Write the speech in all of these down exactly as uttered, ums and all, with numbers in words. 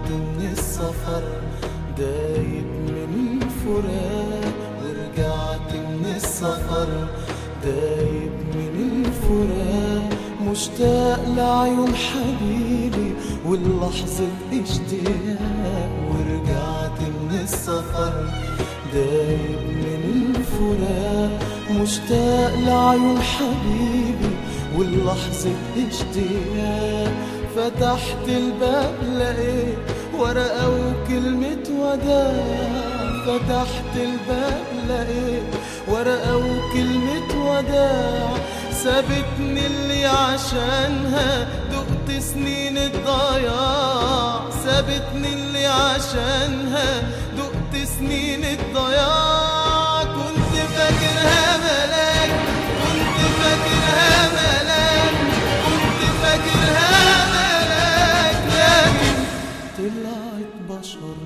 من السفر دايب من الفراق، ورجعت من السفر دايب من الفراق، مشتاق لعيون حبيبي واللحظة اشتياق. ورجعت من السفر دايب من الفراق، مشتاق لعيون حبيبي واللحظة اشتياق. فتحت الباب لقيت ورقة وكلمة وداع، فتحت الباب لقيت ورقة وكلمة وداع. سابتني اللي عشانها دقت سنين الضياع، سابتني اللي عشانها دقت سنين الضياع. كنت فاكرها ملاك، كنت فاكرها ملاك، كنت فاكرها ملاك، لكن طلعت بشر.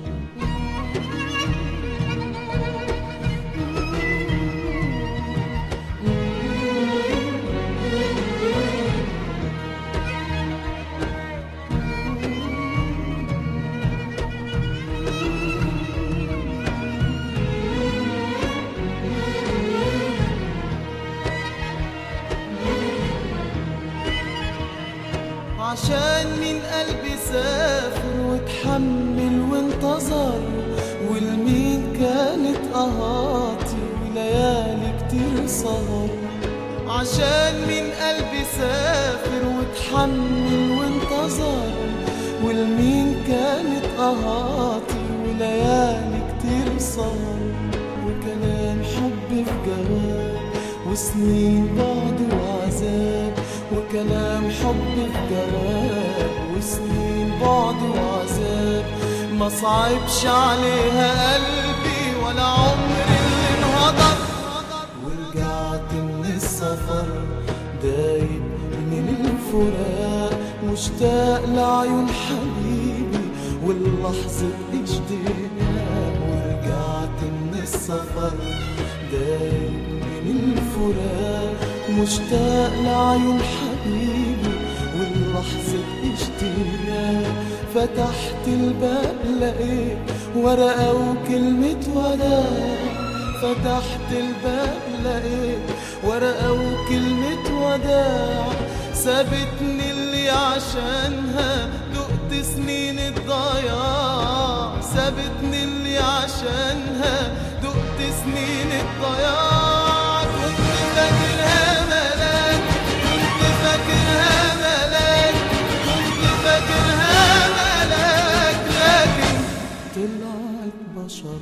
عشان من قلبي سافر وتحمل وانتظر، والمين كانت قهاتي وليالي كتير سهر. عشان من قلبي سافر وتحمل وانتظر، والمين كانت قهاتي وليالي كتير سهر. وكلام حب في جواب وسنين بعد وعذاب، وكلام حب في جواب وسنين بعد وعذاب. ما صعبش عليها قلبي ولا عمري اللي انهضر. ورجعت من السفر دايب من الفراق، مشتاق لعيون حبيبي واللحظة اشتياق. ورجعت من السفر دايب من الفراق، مشتاق لعيون حبيبي واللحظة اشتياق. فتحت الباب لقيت ورقة وكلمة وداع، فتحت الباب لقيت ورقة وكلمة وداع. سابتني اللي عشانها دقت سنين الضياع، سابتني اللي عشانها دقت سنين الضياع. كنت فاكرها ملاك، كنت فاكرها ملاك، كنت فاكرها ملاك، لكن طلعت بشر.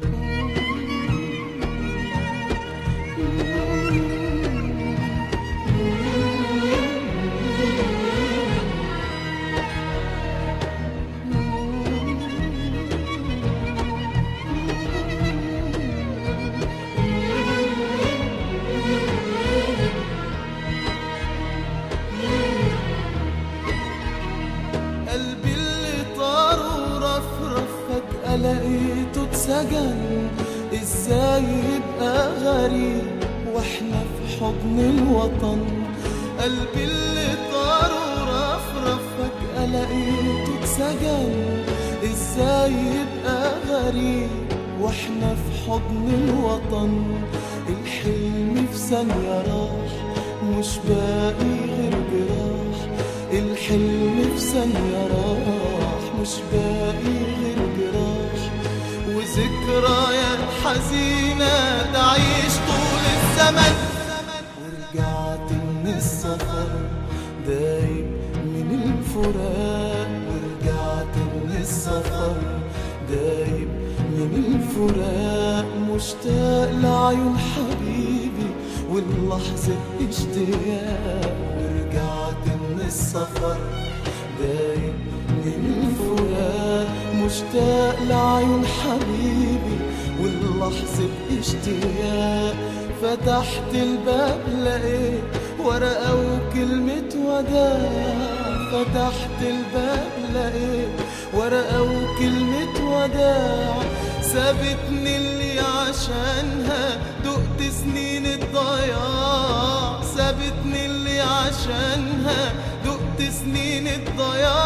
قلبي اللي طار ورفرف فجأة لقيته اتسجن. ازاي يبقى غريب واحنا في حضن الوطن؟ قلبي اللي طار ورفرف فجأة لقيته اتسجن. ازاي يبقى غريب واحنا في حضن الوطن؟ الحلم في ثانية راح مش باقي غير جراح، الحلم في ثانية راح مش باقي غير جراح. وذكريات حزينة تعيش طول الزمن. ورجعت من السفر دايب من الفراق، ورجعت من السفر دايب من الفراق، مشتاق لعيون حبيبي واللحظة اشتياق. ورجعت من السفر دايب من الفراق، مشتاق لعيون حبيبي واللحظة اشتياق. فتحت الباب لقيت ورقة وكلمة وداع، فتحت الباب لقيت ورقة وكلمة وداع. سابتني اللي عشانها دقت سنين الضياع، سابتني اللي عشانها دقت سنين الضياع.